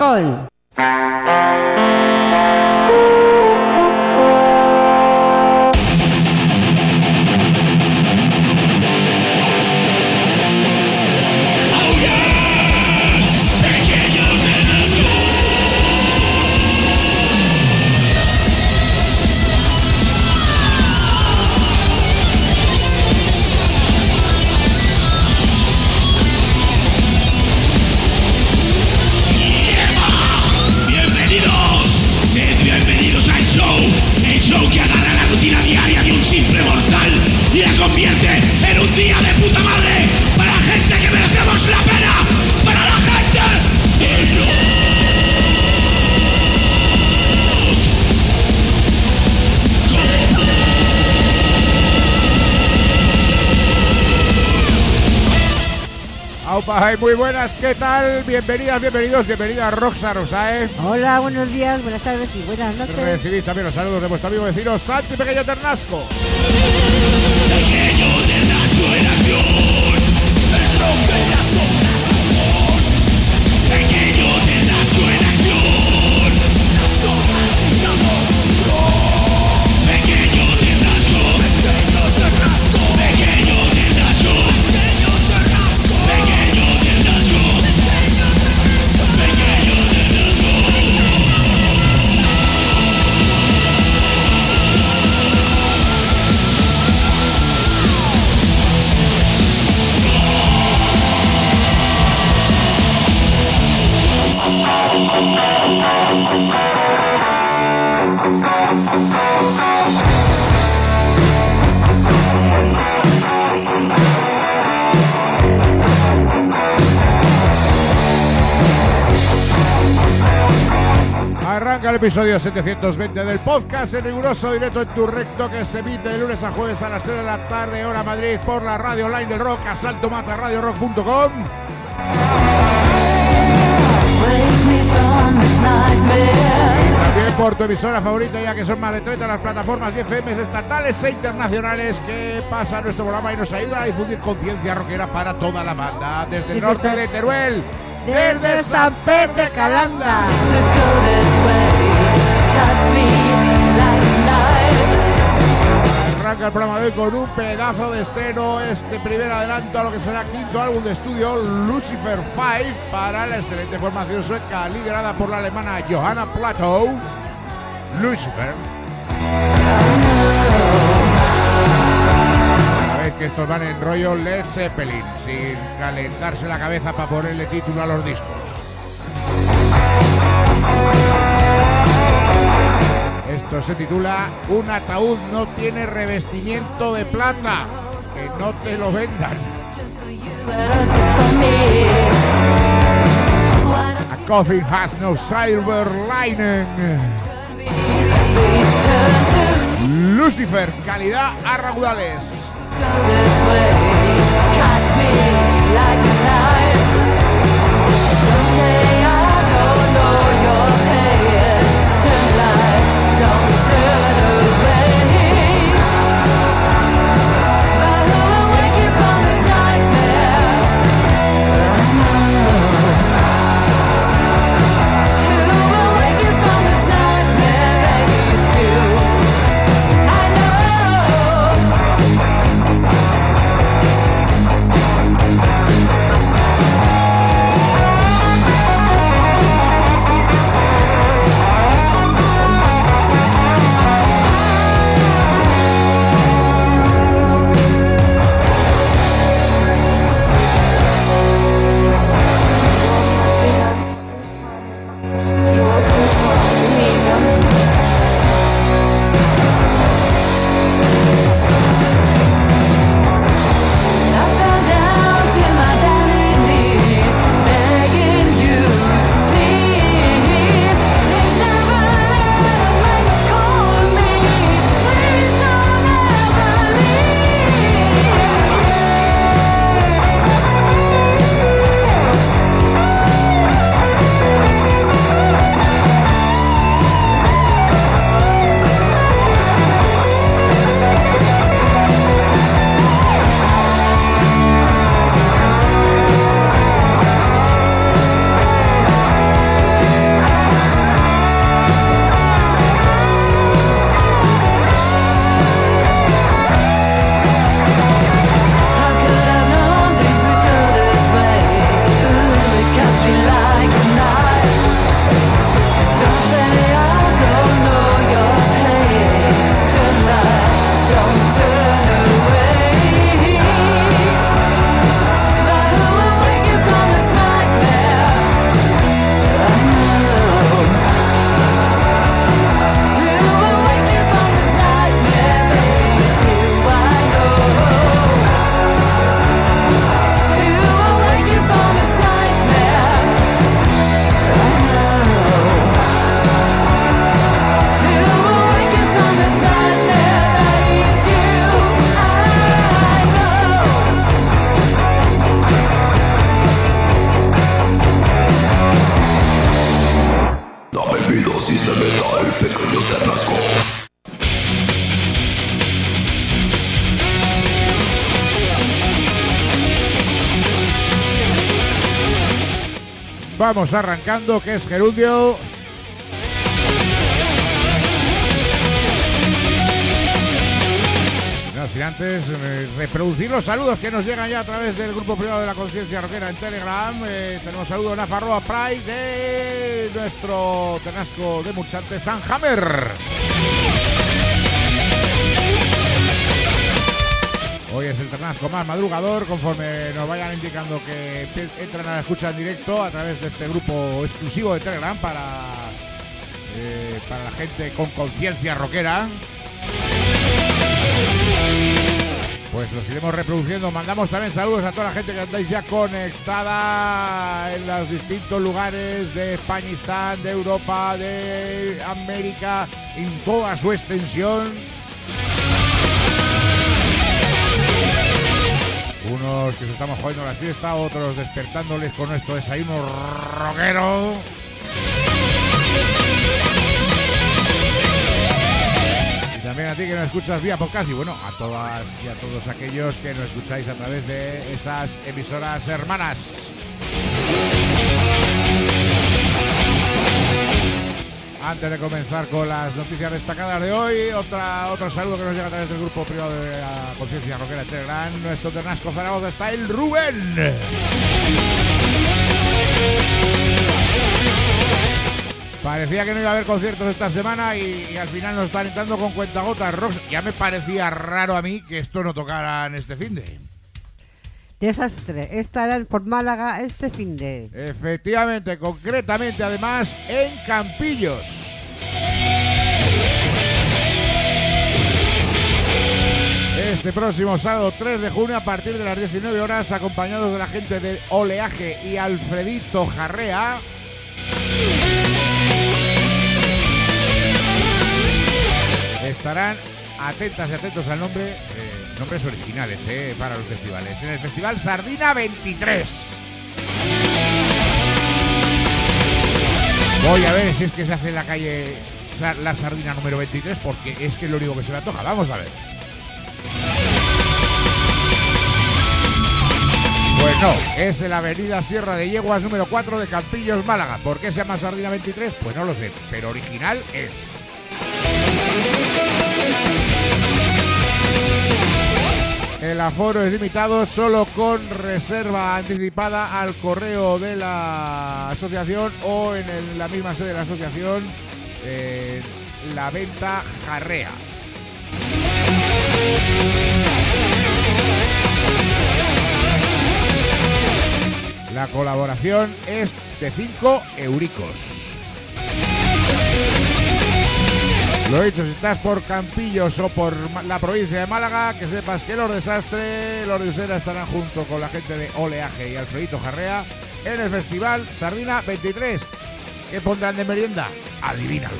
roll. Ay, muy buenas, ¿qué tal? Bienvenidas, bienvenidas Roxa Rosae. Hola, buenos días, buenas tardes y buenas noches. Recibid también los saludos de vuestro amigo vecino Santi Pequeño Ternasco. Pequeño Ternasco en acción, el rock en las ondas común. Pequeño Ternasco en acción, las ondas gritamos rock. Pequeño Ternasco, pequeño Ternasco, pequeño Ternasco, pequeño Ternasco, pequeño Ternasco, pequeño Ternasco, pequeño Arranca el episodio 720 del podcast en riguroso directo en tu recto que se emite de lunes a jueves a las 3 de la tarde, hora Madrid, por la radio online del rock, asaltomataradiorock.com. También por tu emisora favorita, ya que son más de 30 las plataformas y FMs estatales e internacionales que pasan nuestro programa y nos ayudan a difundir conciencia rockera para toda la banda. Desde el norte de Teruel, desde San Pedro de Calanda. Arranca el programa de hoy con un pedazo de estreno, este primer adelanto a lo que será quinto álbum de estudio, Lucifer 5, para la excelente formación sueca liderada por la alemana Johanna Plato. Lucifer. Sabéis que estos van en rollo Led Zeppelin, sin calentarse la cabeza para ponerle título a los discos. Esto se titula Un ataúd no tiene revestimiento de plata. Que no te lo vendan. A coffin has no silver lining. Lucifer, calidad a raudales. Vamos arrancando, que es gerundio. No sin antes reproducir los saludos que nos llegan ya a través del grupo privado de la Conciencia Rockera en Telegram. Tenemos saludos en Afarroa Pride de nuestro Ternasco de Muchante, Sanhammer. Hoy es el Ternasco más madrugador, conforme nos vayan indicando que entran a la escucha en directo a través de este grupo exclusivo de Telegram para la gente con conciencia rockera. Pues los iremos reproduciendo. Mandamos también saludos a toda la gente que andáis ya conectada en los distintos lugares de Españistán, de Europa, de América, en toda su extensión. Unos que se estamos jugando la siesta, otros despertándoles con nuestro desayuno rockero. Y también a ti que nos escuchas vía podcast y bueno, a todas y a todos aquellos que nos escucháis a través de esas emisoras hermanas. Antes de comenzar con las noticias destacadas de hoy, otro saludo que nos llega a través del grupo privado de la Conciencia Rockera Telegram. Nuestro Ternasco Zaragoza está el Rubén. Parecía que no iba a haber conciertos esta semana y al final nos están entrando con cuentagotas rocks. Ya me parecía raro a mí que esto no tocara en este finde. Desastre, estarán por Málaga este finde. Efectivamente, concretamente además en Campillos. Este próximo sábado 3 de junio a partir de las 19 horas, acompañados de la gente de Oleaje y Alfredito Jarrea. Estarán atentas y atentos al nombre, nombres originales para los festivales. En el Festival Sardina 23. Voy a ver si es que se hace en la calle la Sardina número 23, porque es que es lo único que se me antoja. Vamos a ver. Pues no, es en la avenida Sierra de Yeguas número 4 de Campillos, Málaga. ¿Por qué se llama Sardina 23? Pues no lo sé, pero original es. El aforo es limitado, solo con reserva anticipada al correo de la asociación o en la misma sede de la asociación, la venta Jarrea. La colaboración es de 5 euricos. Lo dicho, si estás por Campillos o por la provincia de Málaga, que sepas que los Desastre, los de Usera estarán junto con la gente de Oleaje y Alfredito Jarrea en el Festival Sardina 23. ¿Qué pondrán de merienda? Adivínalo.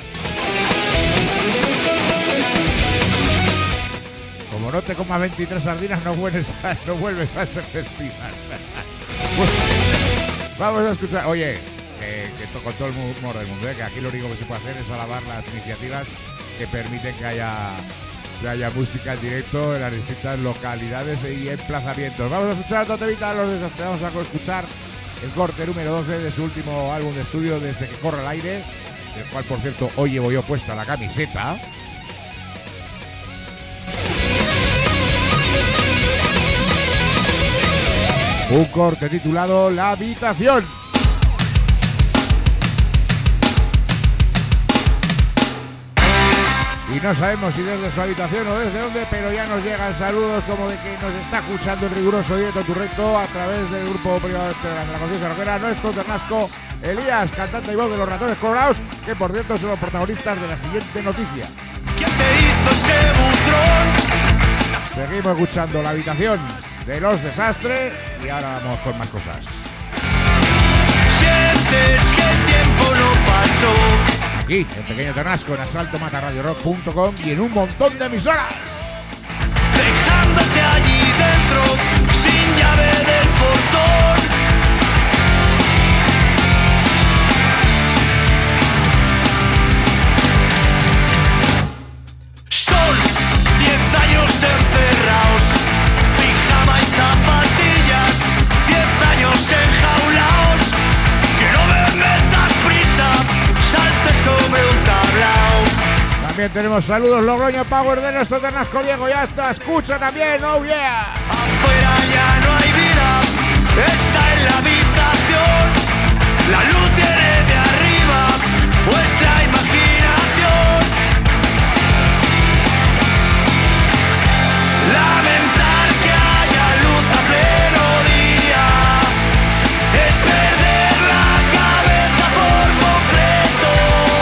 Como no te comas 23 sardinas, no vuelves a ese festival. Bueno, vamos a escuchar. Oye, que con todo el humor del mundo, que aquí lo único que se puede hacer es alabar las iniciativas que permiten que haya música en directo en las distintas localidades y emplazamientos. Vamos a escuchar a Totevita, los Desastres. Vamos a escuchar el corte número 12 de su último álbum de estudio, Desde que corre el aire, del cual, por cierto, hoy llevo yo puesta la camiseta. Un corte titulado La Habitación. Y no sabemos si desde su habitación o desde dónde, pero ya nos llegan saludos como de que nos está escuchando en riguroso directo tu recto a través del grupo privado de Telegram de la Conciencia Rockera, nuestro Ternasco Elías, cantante y voz de los Ratones Colorados, que por cierto son los protagonistas de la siguiente noticia. ¿Quién te hizo ese butrón? Seguimos escuchando La Habitación de los Desastre y ahora vamos con más cosas. Sientes que el tiempo no pasó. Aquí, en Pequeño Ternasco, en asaltomatarradiorock.com y en un montón de emisoras. Dejándote allí dentro, sin llave del portón. Son 10 años encerrados, pijama y zapatillas, 10 años enjaulados, También tenemos saludos Logroño Power de nuestro Ternasco Diego. Ya está, escucha también, oh yeah. Afuera ya no hay vida, está en la habitación. La luz viene de arriba, pues la imaginación. Lamentar que haya luz a pleno día es perder la cabeza por completo.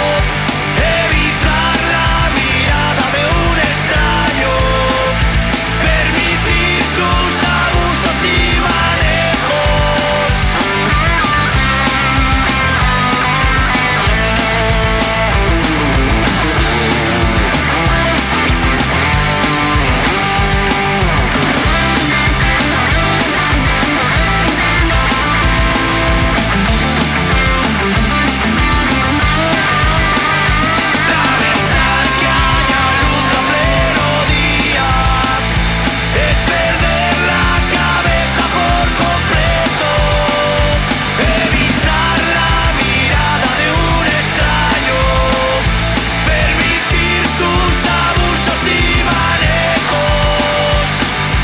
Evitar la mirada de un extraño, permitir sus abusos y manejos. Lamentar que haya luz a pleno día es perder la cabeza por completo. Evitar la mirada de un extraño, permitir sus abusos y manejos.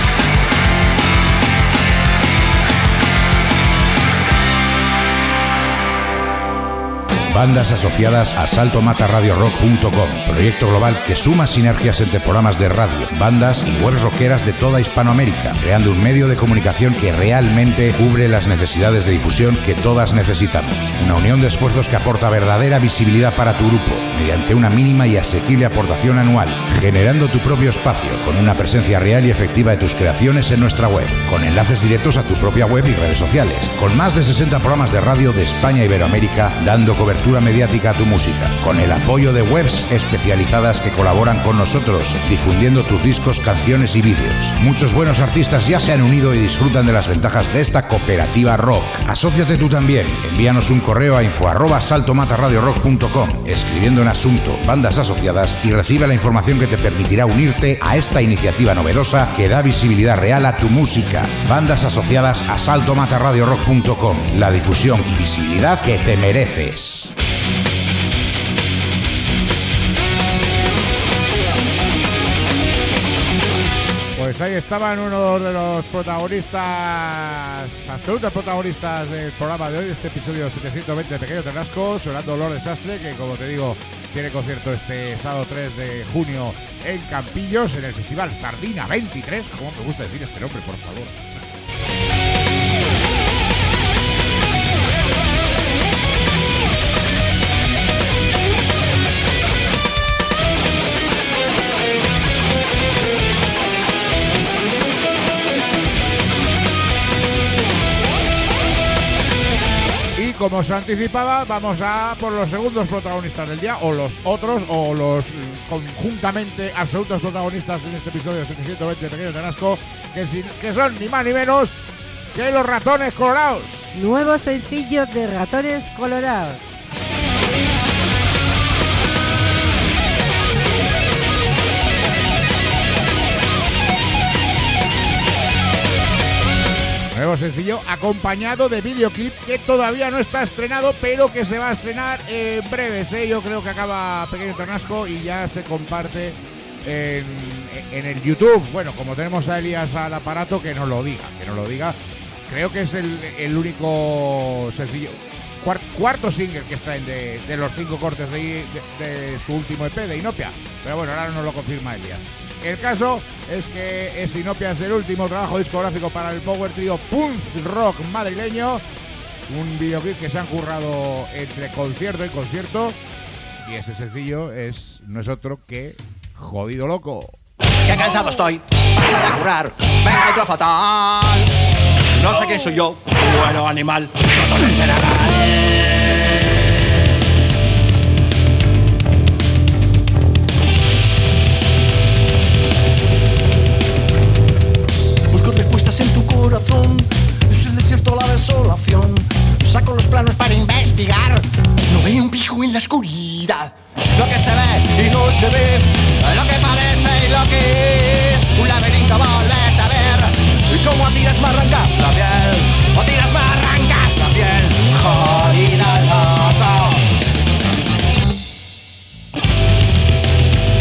Bandas asociadas a saltomatarradiorock.com, proyecto global que suma sinergias entre programas de radio, bandas y webs rockeras de toda Hispanoamérica, creando un medio de comunicación que realmente cubre las necesidades de difusión que todas necesitamos. Una unión de esfuerzos que aporta verdadera visibilidad para tu grupo, mediante una mínima y asequible aportación anual, generando tu propio espacio con una presencia real y efectiva de tus creaciones en nuestra web, con enlaces directos a tu propia web y redes sociales, con más de 60 programas de radio de España e Iberoamérica dando cobertura mediática a tu música, con el apoyo de webs especializadas que colaboran con nosotros, difundiendo tus discos, canciones y vídeos. Muchos buenos artistas ya se han unido y disfrutan de las ventajas de esta cooperativa rock. Asóciate tú también. Envíanos un correo a info@saltomatarradiorock.com, escribiendo en asunto bandas asociadas, y recibe la información que te permitirá unirte a esta iniciativa novedosa que da visibilidad real a tu música. Bandas asociadas a saltomatarradiorock.com, la difusión y visibilidad que te mereces. Pues ahí estaban uno de los protagonistas, absolutos protagonistas del programa de hoy, de este episodio 720 de Pequeño Ternasco, sonando Lord Desastre, que como te digo, tiene concierto este sábado 3 de junio en Campillos, en el Festival Sardina 23, como me gusta decir este nombre, por favor. Como se anticipaba, vamos a por los segundos protagonistas del día, o los otros, o los conjuntamente absolutos protagonistas en este episodio 720 de Pequeño Ternasco, que son ni más ni menos que los Ratones Colorados. Nuevo sencillo de Ratones Colorados. Nuevo sencillo acompañado de videoclip que todavía no está estrenado, pero que se va a estrenar en breves, ¿eh? Yo creo que acaba Pequeño Ternasco y ya se comparte en el YouTube. Bueno, como tenemos a Elías al aparato, que no lo diga. Creo que es el único sencillo, cuarto single que extraen de los 5 cortes de su último EP de Inopia. Pero bueno, ahora nos lo confirma Elías. El caso es que Inopia es el último trabajo discográfico para el power trio punk rock madrileño. Un videoclip que se han currado entre concierto y concierto. Y ese sencillo no es otro que Jodido Loco. Qué cansado estoy, pasa de curar, me encuentro fatal. No sé quién soy yo, bueno animal, roto en el cerebral. En tu corazón es el desierto, la desolación. Saco los planos para investigar. No veo un pijo en la oscuridad. Lo que se ve y no se ve, lo que parece y lo que es. Un laberinto volverte a ver. Y como a tiras me arrancas la piel, o tiras me arrancas la piel. Jodido loco.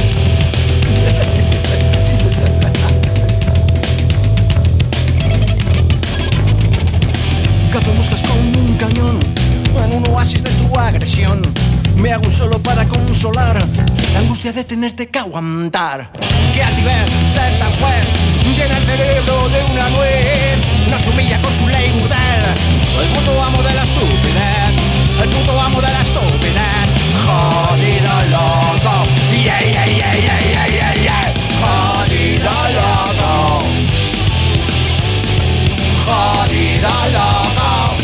angustia de tenerte que aguantar. Que altivez ser tan juez, llena el cerebro de una nuez. Nos humilla con su ley burdel, el puto amo de la estupidez, el puto amo de la estupidez. Jodido loco, yeah, yeah, yeah, yeah, yeah, yeah, yeah. Jodido loco, jodido loco,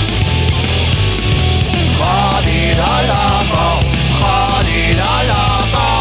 jodido loco, jodido loco.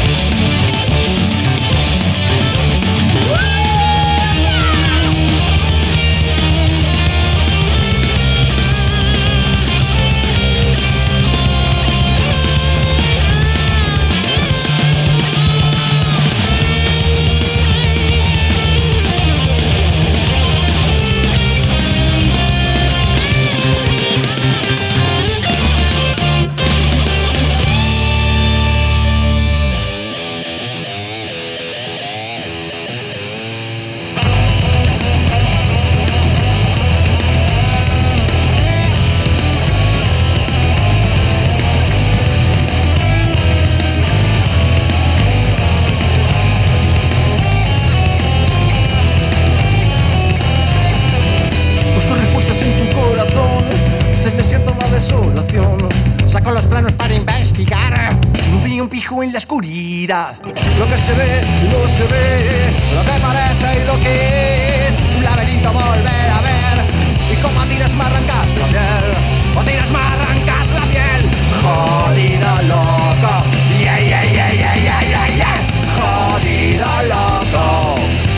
Saco los planos para investigar. No vi un pijo en la oscuridad. Lo que se ve y no se ve, lo que parece y lo que es. Un laberinto volver a ver. Y como a tiras me arrancas la piel, o tiras me arrancas la piel. Jodido loco, yeah, yeah, yeah, yeah, yeah, yeah, yeah. Jodido loco,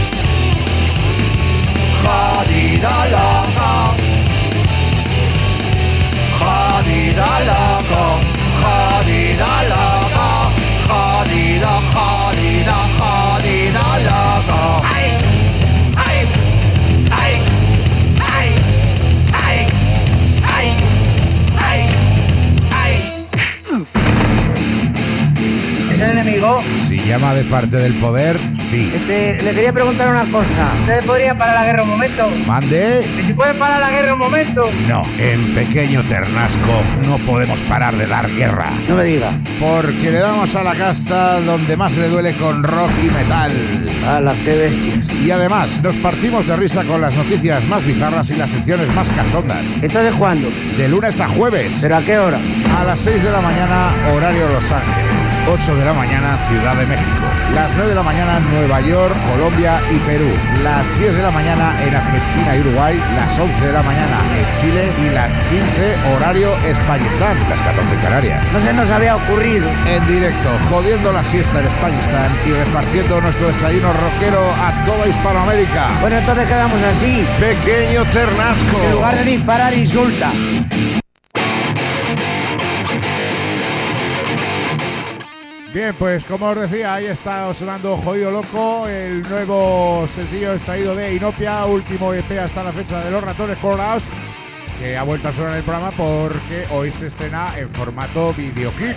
jodido loco, jodido loco, jodido loco, jodido, jodido, jodido loco. Ay, ay, ay, ay, ay, ay, ay, ay. ¿Es el enemigo? Si llama de parte del poder, sí. Le quería preguntar una cosa. ¿Ustedes podrían parar la guerra un momento? ¿Mande? ¿Y si pueden parar la guerra un momento? No, en Pequeño Ternasco no podemos parar de dar guerra. No me diga. Porque le damos a la casta donde más le duele con rock y metal. ¡Hala, qué bestias! Y además, nos partimos de risa con las noticias más bizarras y las secciones más cachondas. ¿Entonces cuándo? De lunes a jueves. ¿Pero a qué hora? A las 6 de la mañana, horario Los Ángeles. 8 de la mañana, Ciudad de México. Las 9 de la mañana, Nueva York, Colombia y Perú. Las 10 de la mañana en Argentina y Uruguay. Las 11 de la mañana en Chile. Y las 15, horario Españistán. Las 14 en Canarias. No se nos había ocurrido. En directo, jodiendo la siesta en Españistán y repartiendo nuestro desayuno rockero a toda Hispanoamérica. Bueno, entonces quedamos así. Pequeño Ternasco. En lugar de disparar, insulta. Bien, pues como os decía, ahí está sonando Jodido Loco, el nuevo sencillo extraído de Inopia, último EP hasta la fecha de Los Ratones Colorados, que ha vuelto a sonar en el programa porque hoy se estrena en formato videoclip.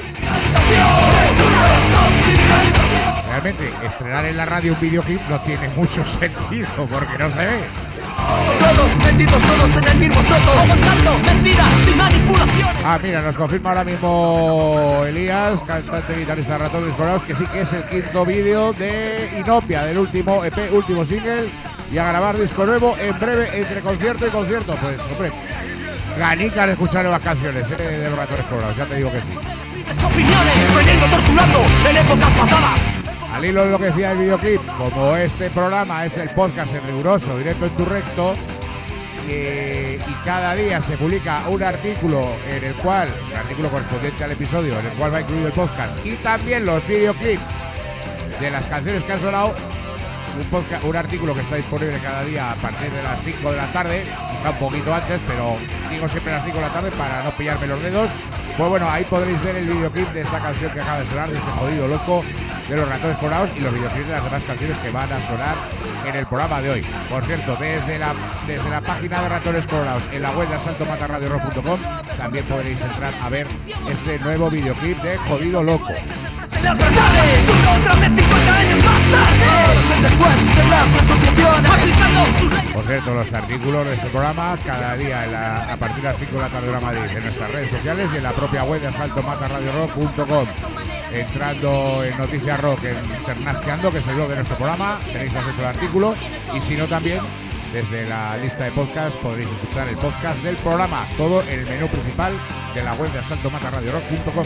Realmente, estrenar en la radio un videoclip no tiene mucho sentido porque no se ve. Todos metidos, todos en el mismo soto, aguantando mentiras y manipulaciones. Ah, mira, nos confirma ahora mismo Elías, cantante y guitarrista de Ratones Colorados, que sí que es el quinto vídeo de Inopia, del último EP, último single, y a grabar disco nuevo en breve entre concierto y concierto. Pues, hombre, ganica de escuchar nuevas canciones de los Ratones Colorados, ya te digo que sí. Opiniones, veniendo torturando en épocas pasadas. Al hilo de lo que decía el videoclip, como este programa es el podcast en riguroso, directo en tu recto, y cada día se publica un artículo correspondiente al episodio, en el cual va incluido el podcast, y también los videoclips de las canciones que han sonado, un artículo que está disponible cada día a partir de las 5 de la tarde, quizá un poquito antes, pero digo siempre a las 5 de la tarde para no pillarme los dedos. Pues bueno, ahí podréis ver el videoclip de esta canción que acaba de sonar, de este Jodido Loco de los Ratones Colorados, y los videoclips de las demás canciones que van a sonar en el programa de hoy. Por cierto, desde la página de Ratones Colorados en la web de asaltomatarradiorock.com también podréis entrar a ver este nuevo videoclip de Jodido Loco. Las verdades, otra vez 50 años más tarde. Después de las asociaciones aplicando sus leyes. Por cierto, los artículos de este programa cada día a partir de las 5 de la tarde de Madrid en nuestras redes sociales y en la propia web de asaltomatarradiorock.com. entrando en Noticias Rock en Ternasqueando, que es el blog de nuestro programa, tenéis acceso al artículo, y si no también desde la lista de podcast podréis escuchar el podcast del programa, todo en el menú principal de la web de asaltomatarradiorock.com.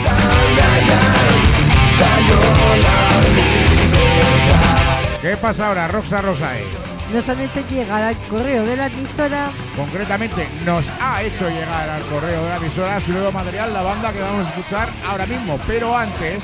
¿Qué pasa ahora, Roxa Rosae? Nos han hecho llegar al correo de la emisora. Concretamente, nos ha hecho llegar al correo de la emisora su nuevo material, la banda que vamos a escuchar ahora mismo. Pero antes,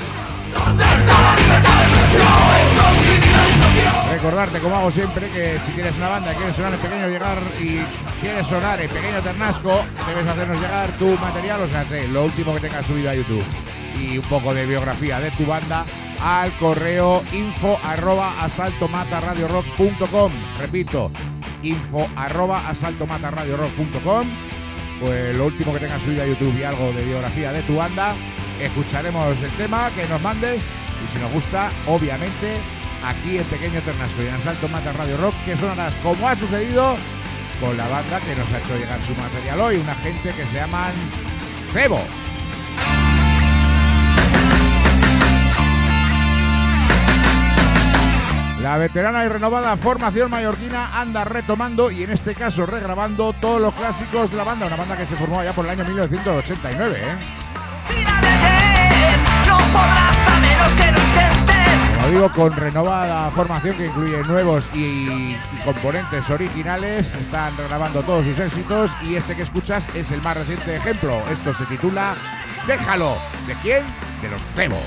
recordarte, como hago siempre, que si tienes una banda, quieres sonar en pequeño llegar y quieres sonar en pequeño Ternasco, debes hacernos llegar tu material, o sea, lo último que tengas subido a YouTube y un poco de biografía de tu banda al correo info@asaltomatarradiorock.com. Repito, info@asaltomatarradiorock.com. Pues lo último que tengas subido a YouTube y algo de biografía de tu banda. Escucharemos el tema que nos mandes y si nos gusta, obviamente, aquí en Pequeño Ternasco y en Asalto Mata Radio Rock, que sonarás como ha sucedido con la banda que nos ha hecho llegar su material hoy, una gente que se llaman Cebo. La veterana y renovada formación mallorquina anda retomando y en este caso regrabando todos los clásicos de la banda, una banda que se formó allá por el año 1989, No podrás a menos que lo intentes. Como digo, con renovada formación que incluye nuevos y componentes originales, están regrabando todos sus éxitos y este que escuchas es el más reciente ejemplo. Esto se titula Déjalo. ¿De quién? De los Cebo.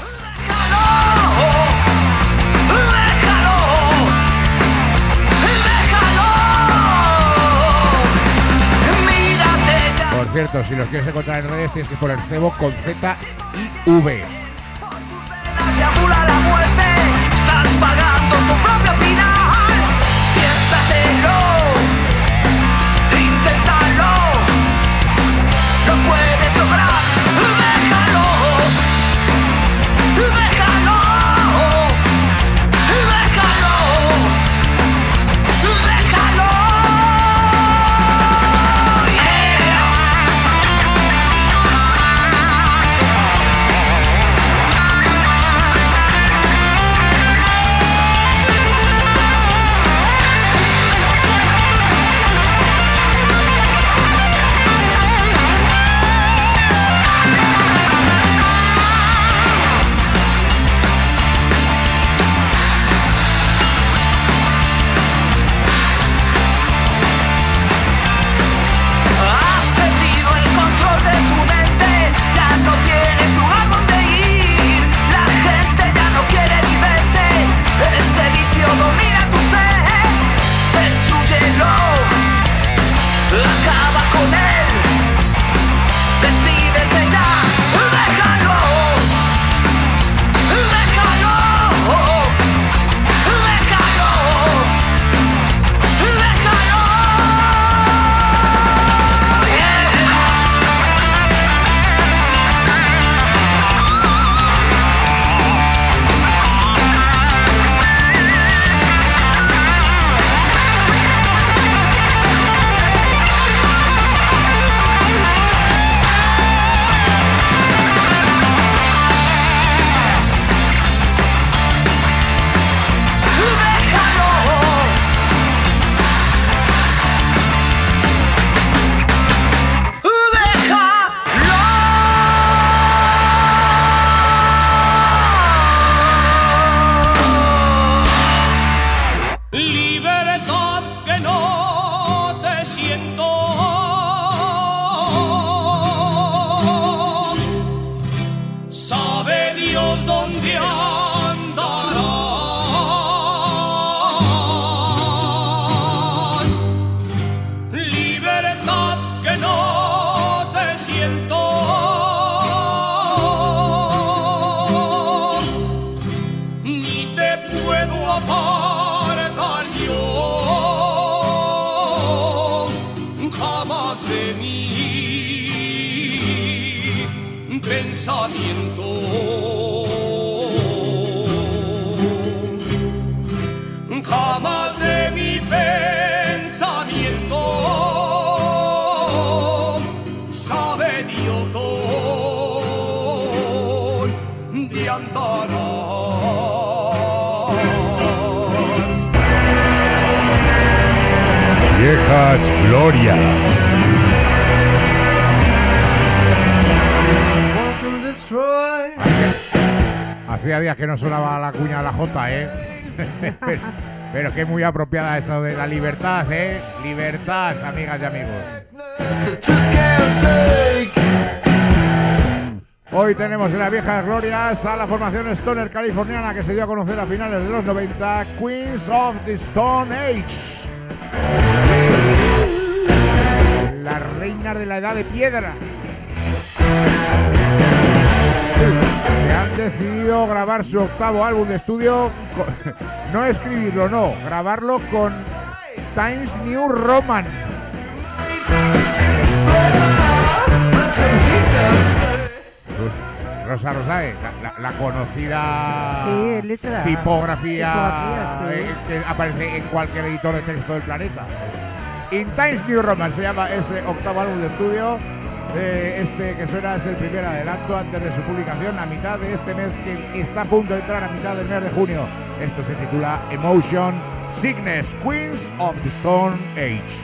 Por cierto, si los quieres encontrar en redes tienes que poner Cebo con Z y V. La muerte, estás pagando tu propio final. Piénsatelo, inténtalo, lo puedes lograr. Déjalo, déjalo, déjalo, déjalo. Jamás de mi pensamiento sabe Dios hoy de Viejas Glorias. Hacía días que no sonaba la cuña de la J, pero que es muy apropiada eso de la libertad, Libertad, amigas y amigos. Hoy tenemos en las Viejas Glorias a la formación stoner californiana que se dio a conocer a finales de los 90, Queens of the Stone Age. Las reinas de la edad de piedra. Que han decidido grabar su octavo álbum de estudio, no escribirlo, no, grabarlo con Times New Roman. Rosa Rosae, la conocida tipografía que aparece en cualquier editor de texto del planeta. In Times New Roman se llama ese octavo álbum de estudio. Este que suena es el primer adelanto antes de su publicación a mitad de este mes, que está a punto de entrar a mitad del mes de junio. Esto se titula Emotion Sickness, Queens of the Stone Age.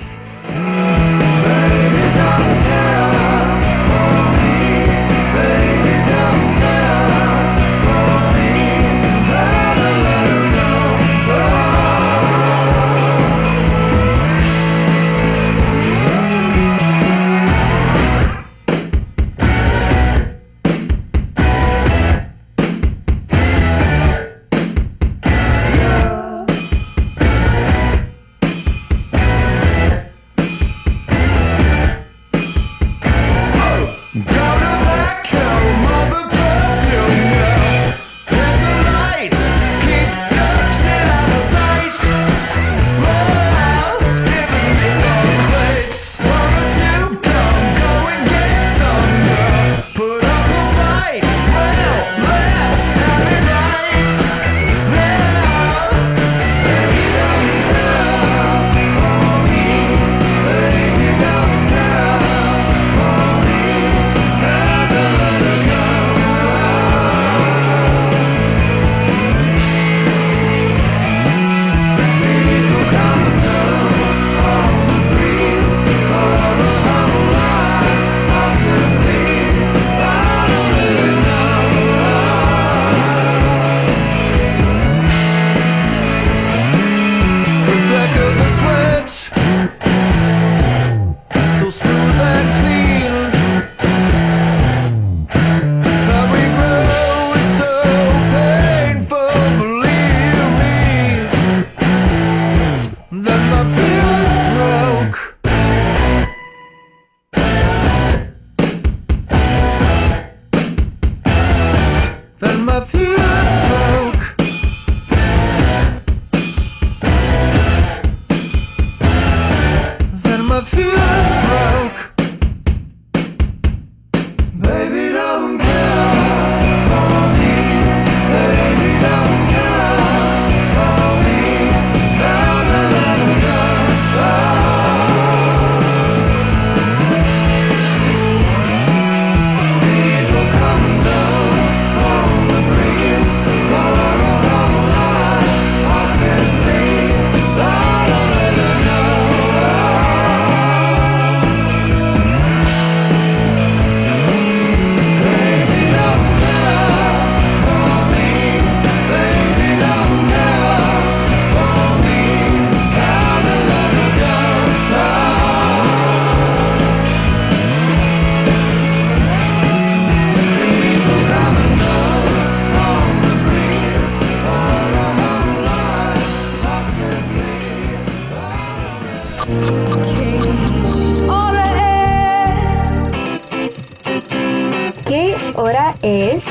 ¿Qué hora es?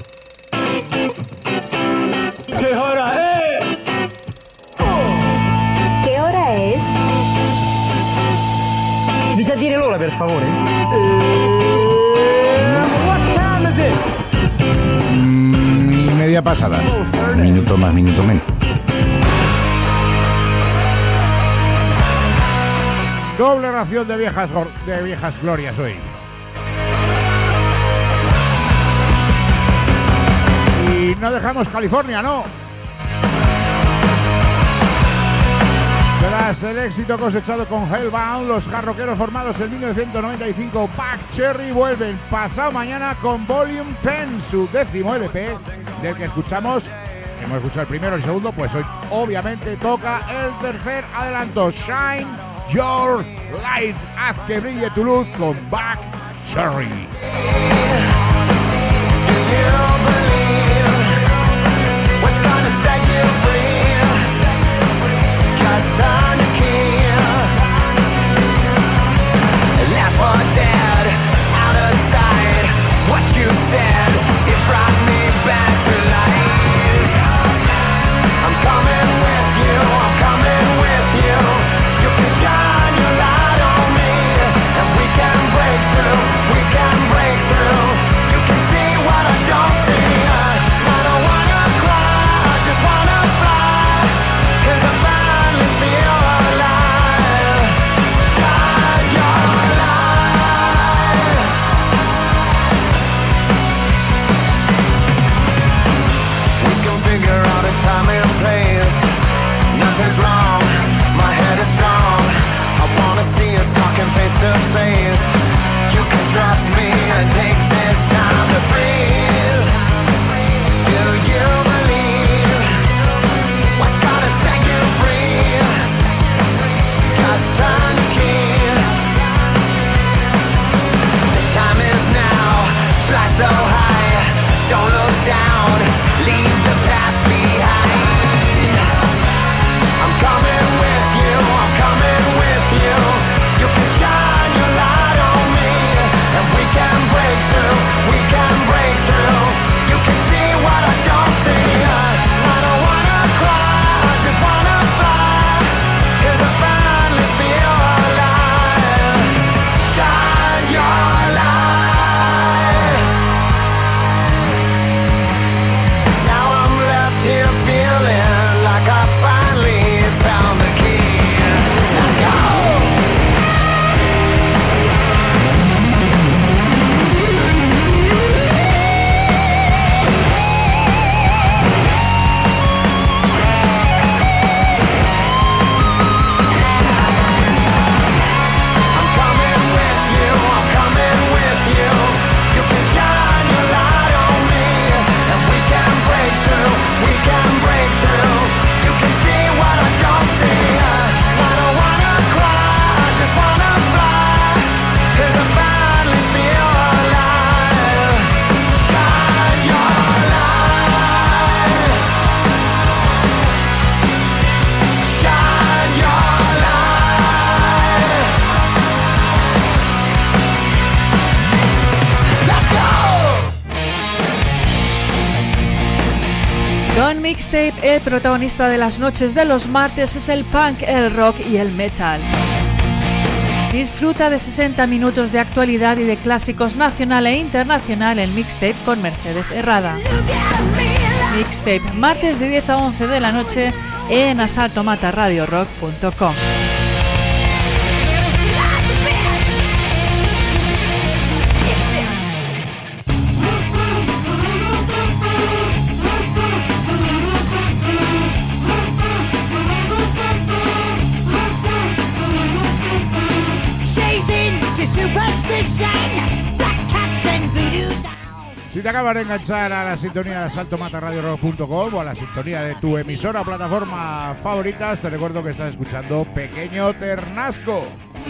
¿Qué hora es? ¿Qué hora es? Mi sa dire l'ora, per favore? What time is it? Y media pasada. Minuto más, minuto menos. Doble ración de viejas glorias hoy. Y no dejamos California, no. Tras el éxito cosechado con Hellbound, los jarroqueros formados en 1995, Buck Cherry, vuelven pasado mañana con Volume 10, su 10º LP, del que escuchamos. Hemos escuchado el primero y el segundo, pues hoy obviamente toca el tercer adelanto, Shine Your Light, haz que brille tu luz con Buck Cherry. Mixtape, el protagonista de las noches de los martes es el punk, el rock y el metal. Disfruta de 60 minutos de actualidad y de clásicos nacional e internacional en Mixtape con Mercedes Herrada. Mixtape, martes de 10 a 11 de la noche en asaltomataradiorock.com. Si te acabas de enganchar a la sintonía de asaltomataradiorock.com o a la sintonía de tu emisora o plataforma favoritas, te recuerdo que estás escuchando Pequeño Ternasco.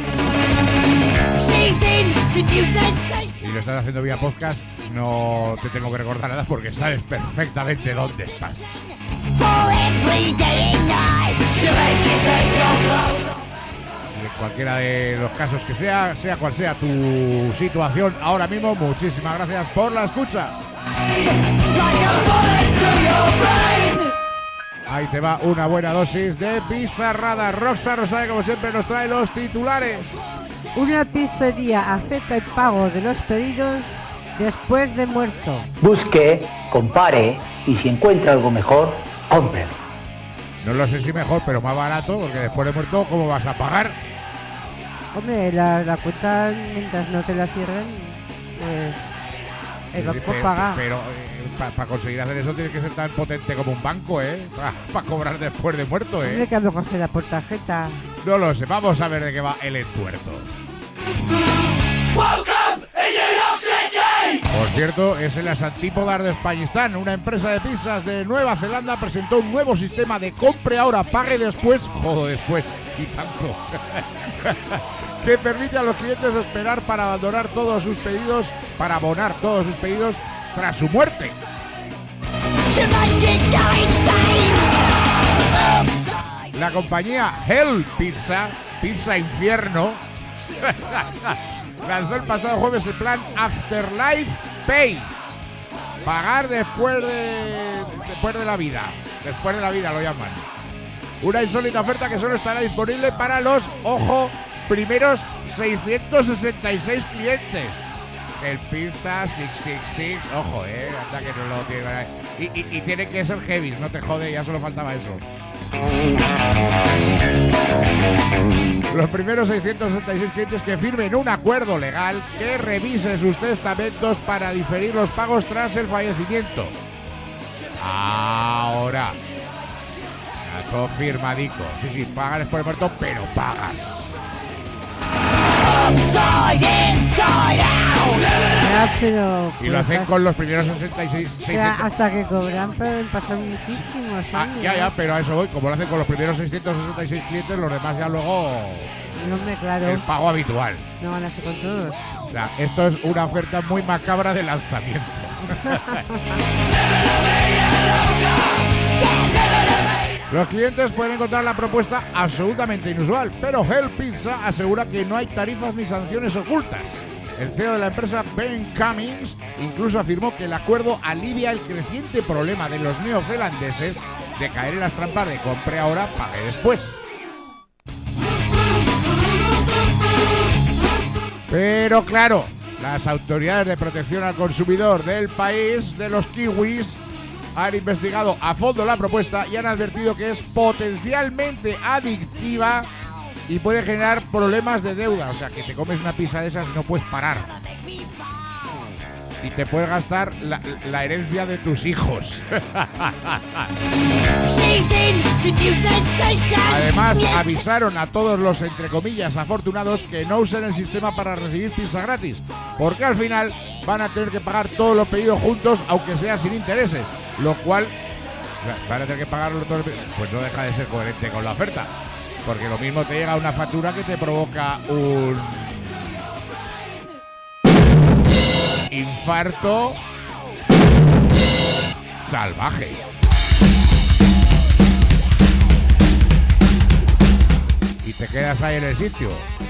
Si lo estás haciendo vía podcast, no te tengo que recordar nada porque sabes perfectamente dónde estás. En cualquiera de los casos que sea cual sea tu situación ahora mismo, muchísimas gracias por la escucha. Ahí te va una buena dosis de bizarrada. Roxa Rosales, como siempre, nos trae los titulares. Una pizzería acepta el pago de los pedidos después de muerto. Busque, compare y si encuentra algo mejor, cómprelo. No lo sé si mejor, pero más barato, porque después de muerto, ¿cómo vas a pagar? Hombre, la cuenta, mientras no te la cierren, pues el banco paga. Pero para conseguir hacer eso tienes que ser tan potente como un banco, ¿eh? Para cobrar después de muerto, ¿eh? Hombre, que a lo mejor será por tarjeta. No lo sé, vamos a ver de qué va el entuerto. Por cierto, es en las antípodas de Españistán. Una empresa de pizzas de Nueva Zelanda presentó un nuevo sistema de compre ahora, pague después, después, y tanto, que permite a los clientes esperar para abandonar todos sus pedidos, para abonar todos sus pedidos tras su muerte. La compañía Hell Pizza, Pizza Infierno, lanzó el pasado jueves el plan Afterlife Pay. Pagar después de la vida. Después de la vida lo llaman. Una insólita oferta que solo estará disponible para los, ojo, primeros 666 clientes. El Pizza 666, ojo, anda que no lo tiene. Y tiene que ser heavy, no te jode, ya solo faltaba eso. Los primeros 666 clientes que firmen un acuerdo legal que revise sus testamentos para diferir los pagos tras el fallecimiento. Ahora, a todo firmadico. Sí, pagas después de muerto, pero pagas. Ya, pero y lo hacen con los primeros 66. Hasta que cobran, pero pasan muchísimos años. Ya, pero a eso voy. Como lo hacen con los primeros 666 clientes, los demás ya luego. No, hombre, claro. El pago habitual. No van a hacer con todos. O sea, esto es una oferta muy macabra de lanzamiento. Los clientes pueden encontrar la propuesta absolutamente inusual, pero Hell Pizza asegura que no hay tarifas ni sanciones ocultas. El CEO de la empresa, Ben Cummings, incluso afirmó que el acuerdo alivia el creciente problema de los neozelandeses de caer en las trampas de compre ahora, pague después. Pero claro, las autoridades de protección al consumidor del país de los kiwis han investigado a fondo la propuesta y han advertido que es potencialmente adictiva y puede generar problemas de deuda. O sea, que te comes una pizza de esas y no puedes parar. Y te puedes gastar la herencia de tus hijos. Además, avisaron a todos los, entre comillas, afortunados que no usen el sistema para recibir pizza gratis, porque al final van a tener que pagar todos los pedidos juntos, aunque sea sin intereses, lo cual van a tener que pagarlo todos. Pues no deja de ser coherente con la oferta, porque lo mismo te llega una factura que te provoca un infarto salvaje. Y te quedas ahí en el sitio.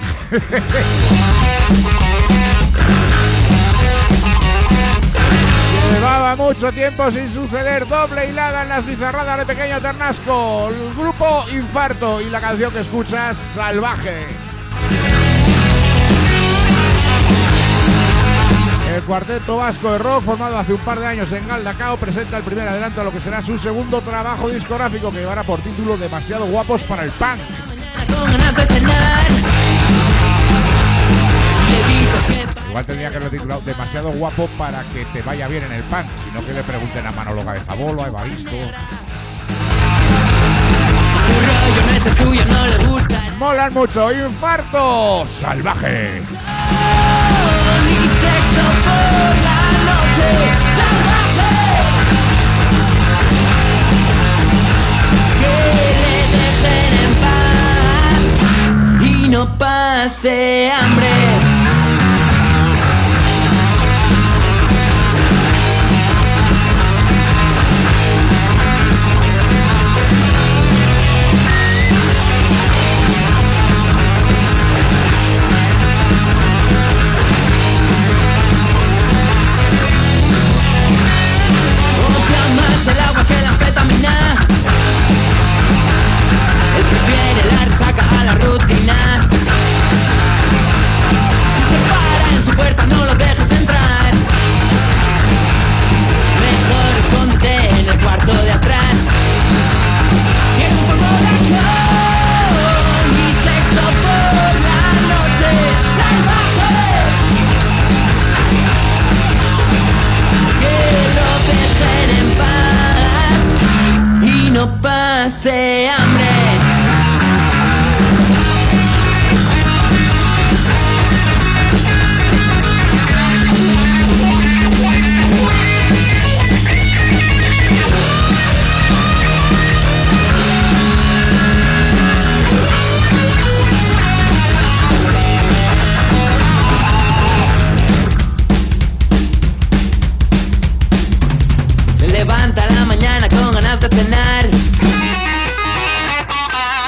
Llevaba mucho tiempo sin suceder doble hilada en las bizarradas de Pequeño Ternasco. El grupo Infarto y la canción que escuchas, Salvaje. El cuarteto vasco de rock, formado hace un par de años en Galdacao, presenta el primer adelanto a lo que será su segundo trabajo discográfico, que llevará por título Demasiado Guapos para el Punk. Igual tendría que haberlo titulado Demasiado Guapo para que te vaya bien en el punk, sino que le pregunten a Manolo Cabezabolo, a Evaristo. Molan mucho. Infarto Salvaje. Y no pase hambre. Odia más el agua que la anfetamina. Él prefiere la resaca a la rutina.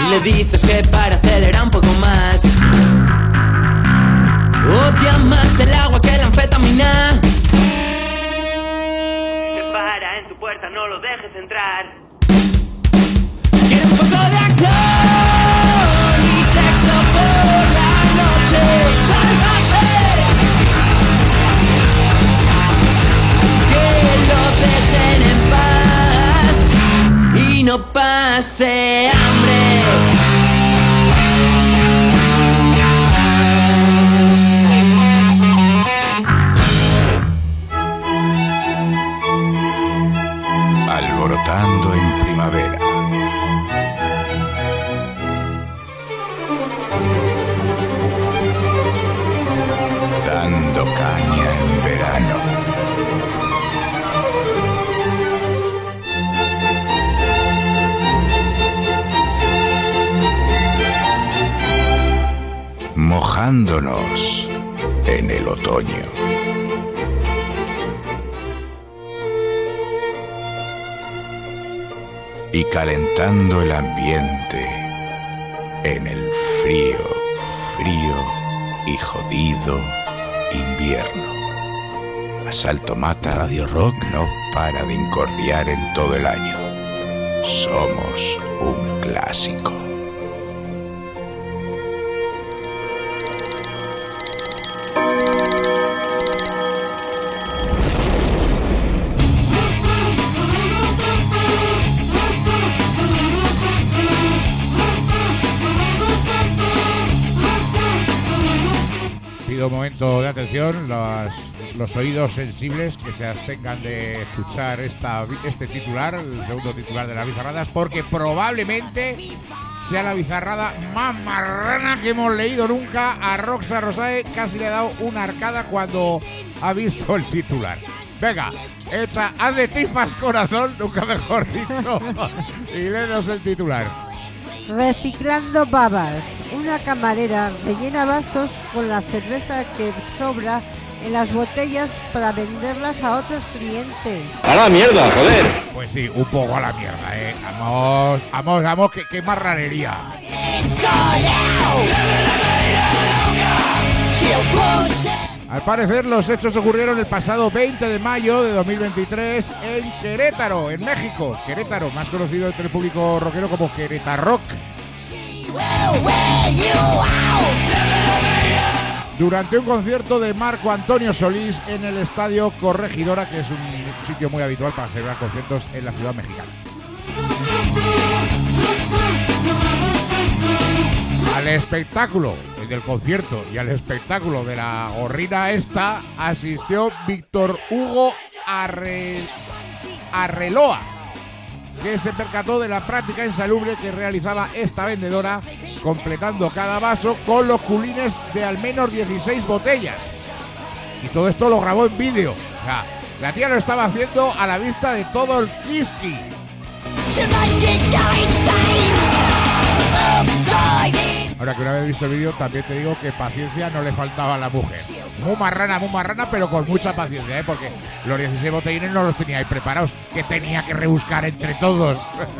le dices que para acelerar un poco más. Odia más el agua que la anfetamina. Se para en tu puerta, no lo dejes entrar. Quiere un poco de acción y sexo por la noche. Sálvate. Que lo dejen en paz y no pase hambre. Alborotando en primavera. Dando caña en verano. Mojándonos en el otoño. Y calentando el ambiente en el frío, frío y jodido invierno. Asalto Mata Radio Rock no para de incordiar en todo el año. Somos un clásico. Un momento de atención, los oídos sensibles que se abstengan de escuchar este titular, el segundo titular de las bizarradas, porque probablemente sea la bizarrada más marrana que hemos leído nunca. A Roxa Rosae casi le ha dado una arcada cuando ha visto el titular. Venga, haz de tripas corazón, nunca mejor dicho, y léenos el titular. Reciclando babas. Una camarera rellena vasos con la cerveza que sobra en las botellas para venderlas a otros clientes. ¡A la mierda, joder! Pues sí, un poco a la mierda, Vamos, qué marranería. Al parecer, los hechos ocurrieron el pasado 20 de mayo de 2023 en Querétaro, en México. Querétaro, más conocido entre el público rockero como Querétaro. Durante un concierto de Marco Antonio Solís en el Estadio Corregidora, que es un sitio muy habitual para celebrar conciertos en la ciudad mexicana. Al espectáculo del concierto y al espectáculo de la gorrina esta asistió Víctor Hugo Arreloa, que se percató de la práctica insalubre que realizaba esta vendedora, completando cada vaso con los culines de al menos 16 botellas. Y todo esto lo grabó en vídeo. O sea, la tía lo estaba haciendo a la vista de todo el Kiski. Ahora que una vez visto el vídeo, también te digo que paciencia no le faltaba a la mujer. Muy marrana, pero con mucha paciencia, porque los 16 botellines no los tenía ahí preparados, que tenía que rebuscar entre todos.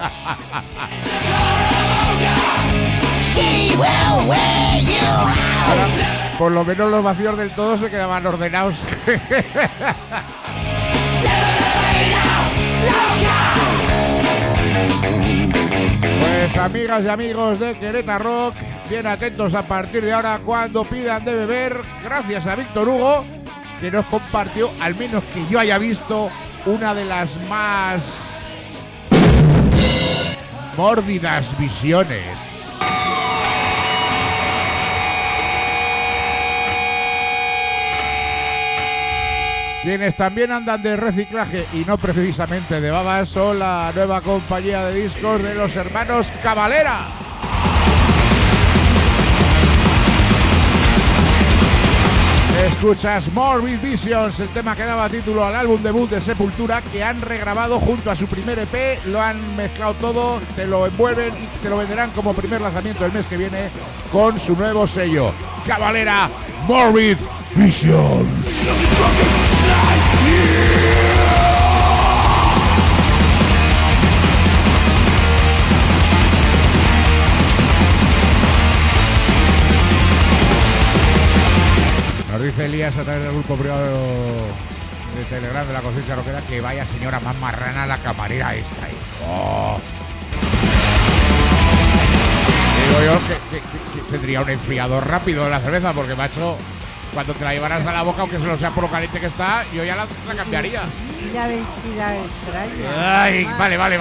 Ahora, por lo menos los vacíos del todo se quedaban ordenados. Pues amigas y amigos de Querétaro Rock, bien atentos a partir de ahora cuando pidan de beber, gracias a Víctor Hugo, que nos compartió, al menos que yo haya visto, una de las más mórbidas visiones. Quienes también andan de reciclaje y no precisamente de babas son la nueva compañía de discos de los hermanos Cavalera. Escuchas Morbid Visions, el tema que daba título al álbum debut de Sepultura, que han regrabado junto a su primer EP, lo han mezclado todo, te lo envuelven y te lo venderán como primer lanzamiento del mes que viene con su nuevo sello. Cavalera, Morbid Visions. Elías a través del grupo privado de Telegram de la Conciencia Rockera, que vaya señora más marrana la camarera esta. Oh. Digo yo que tendría un enfriador rápido de la cerveza, porque macho, cuando te la llevaras a la boca, aunque solo sea por lo caliente que está, yo ya la cambiaría. Y la densidad extraña. Ay, vale. Vale.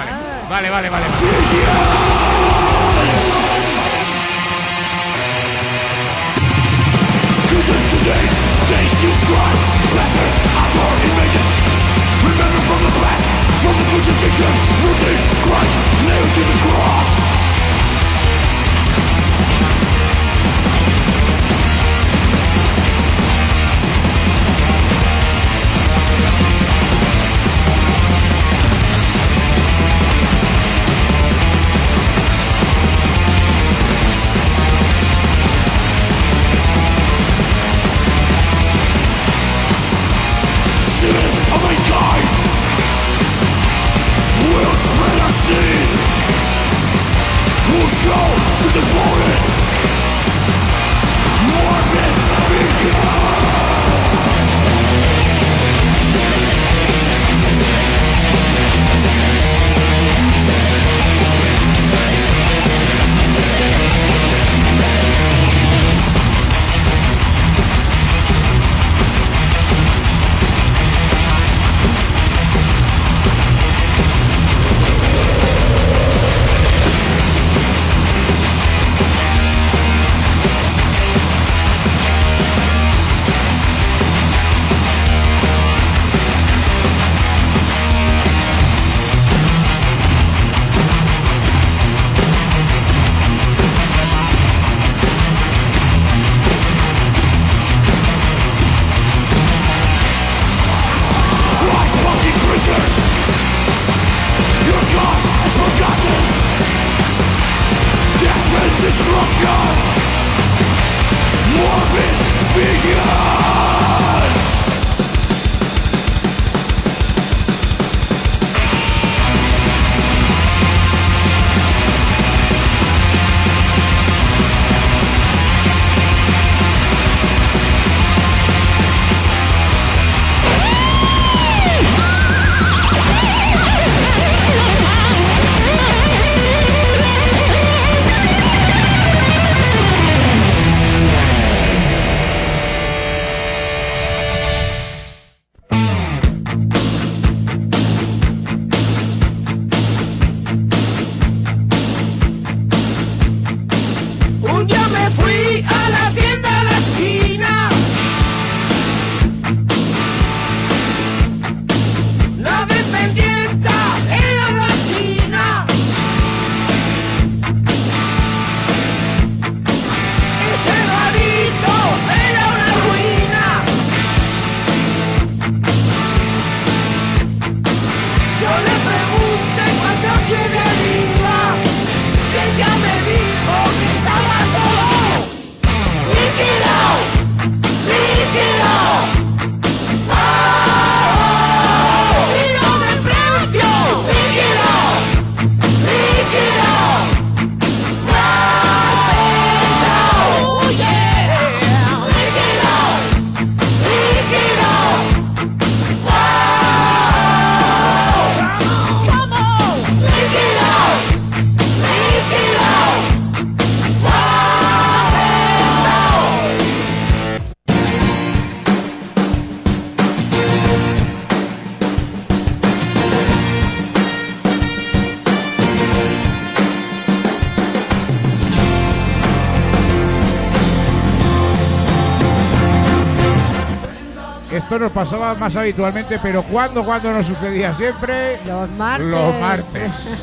Esto nos pasaba más habitualmente, pero ¿cuándo nos sucedía siempre? Los martes. Los martes.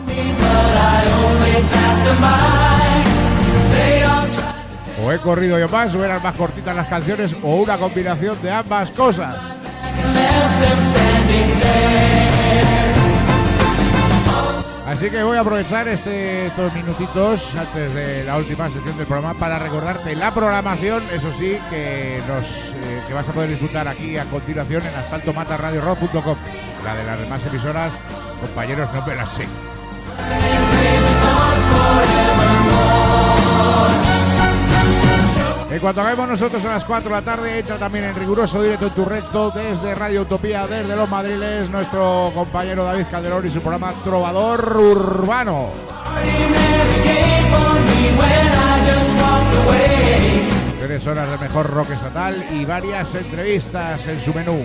O he corrido yo más, o eran más cortitas las canciones, o una combinación de ambas cosas. Así que voy a aprovechar estos minutitos antes de la última sección del programa para recordarte la programación, eso sí, que vas a poder disfrutar aquí a continuación en asaltomatarradiorock.com. La de las demás emisoras, compañeros, no me las sé. En cuanto acabemos nosotros a las 4 de la tarde, entra también en riguroso directo en tu recto desde Radio Utopía, desde Los Madriles, nuestro compañero David Calderón y su programa Trovador Urbano. 3 horas de mejor rock estatal y varias entrevistas en su menú.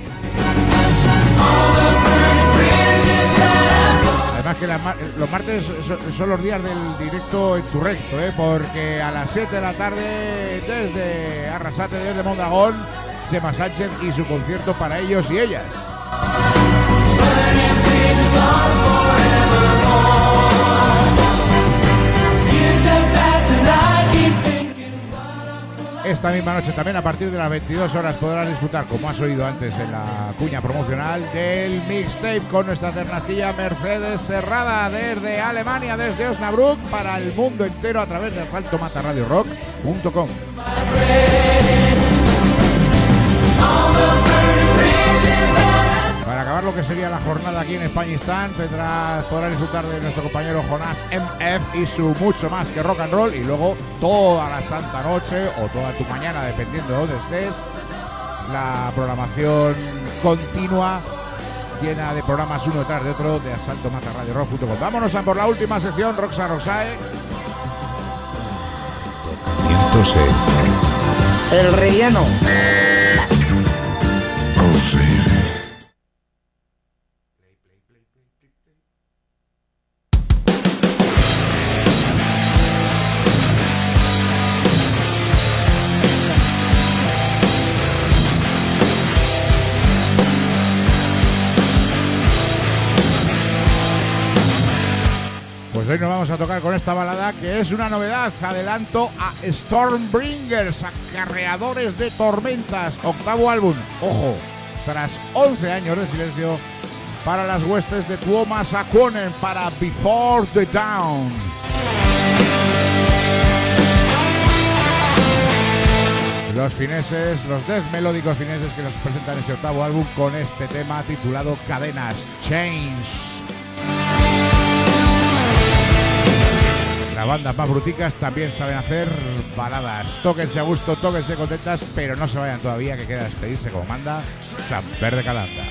Además que los martes son los días del directo en tu recto, porque a las 7 de la tarde desde Arrasate, desde Mondragón, Chema Sánchez y su concierto para ellos y ellas. Esta misma noche también a partir de las 22 horas podrás disfrutar, como has oído antes en la cuña promocional, del mixtape con nuestra ternasquilla Mercedes Serrada desde Alemania, desde Osnabrück, para el mundo entero a través de asaltomatarradiorock.com. Para acabar lo que sería la jornada aquí en Españistán, podrás disfrutar de nuestro compañero Jonás MF y su mucho más que rock and roll, y luego toda la santa noche o toda tu mañana, dependiendo de dónde estés, la programación continua llena de programas uno detrás de otro de asaltomatarradiorock.com. Vámonos a por la última sección, Roxa Roxae. El relleno. Hoy nos vamos a tocar con esta balada que es una novedad. Adelanto a Stormbringers, acarreadores de tormentas, octavo álbum. Ojo, tras 11 años de silencio para las huestes de Tuomas Aquonen para Before the Dawn. Los fineses, los death melódicos fineses que nos presentan ese octavo álbum con este tema titulado Cadenas, Change. Las bandas más bruticas también saben hacer baladas. Tóquense a gusto, tóquense contentas, pero no se vayan todavía, que queda despedirse como manda Samper de Calanda.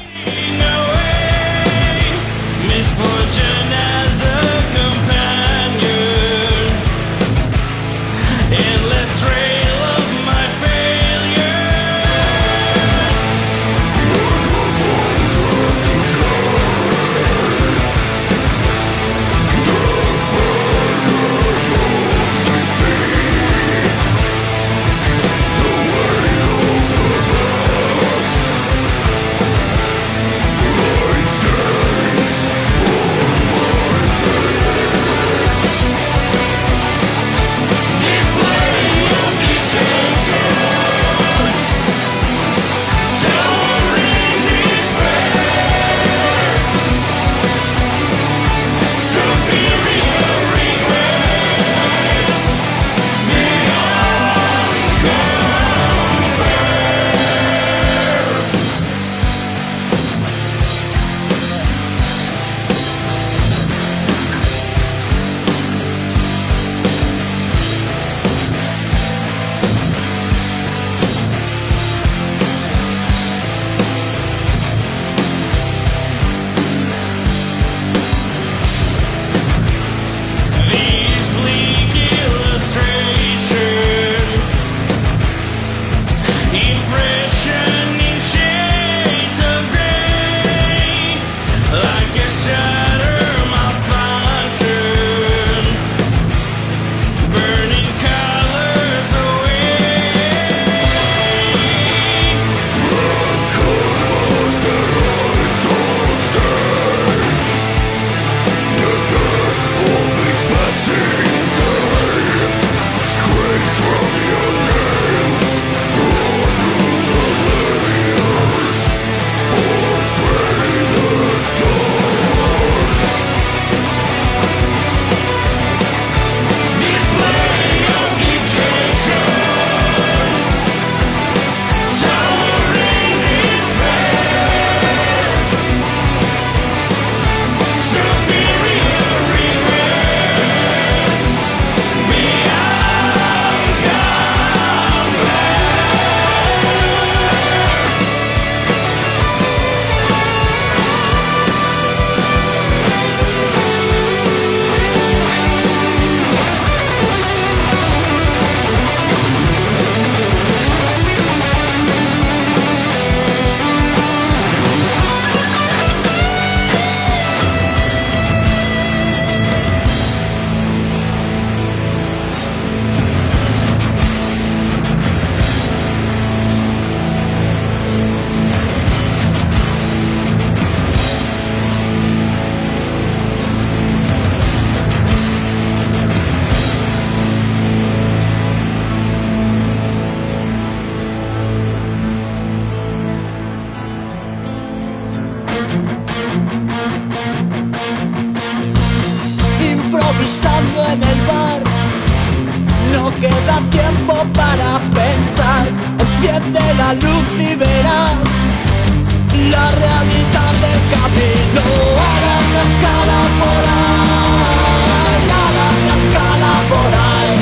improvisando en el bar. No queda tiempo para pensar. Enciende la luz y verás la realidad del camino. A la cascada por ahí, a la cascada por ahí.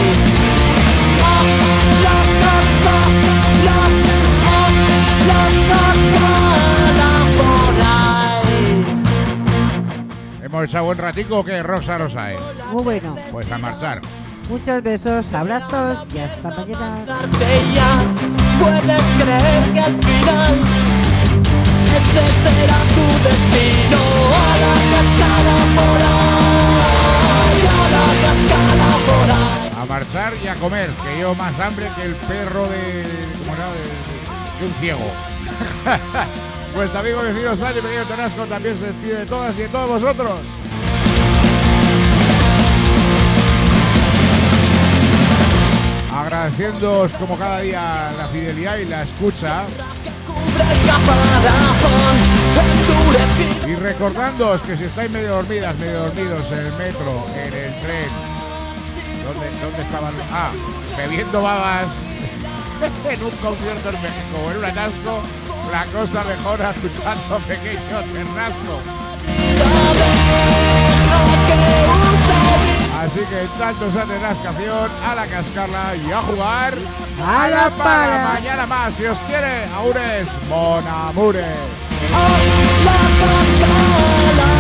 La cascada por ahí. ¿Hemos echado buen ratico o qué, Rosa Rosae? Muy bueno. Pues a marchar. Muchos besos, abrazos y hasta mañana. Puedes creer que al final ese será tu destino. A la cascada por ahí, a la cascada por ahí. A marchar y a comer, que llevo más hambre que el perro de un ciego. Vuestro amigo vecino Santi Pequeño Ternasco también se despide de todas y de todos vosotros. Agradeciéndoos como cada día la fidelidad y la escucha. Y recordándoos que si estáis medio dormidos en el metro, en el tren, ¿dónde estaban? Ah, bebiendo babas en un concierto en México o en un atasco, la cosa mejora escuchando Pequeño Ternasco. Así que tanto esa ternascación, a la cascarla y a jugar a la pala. Mañana más, si os quiere, aures, mon amures.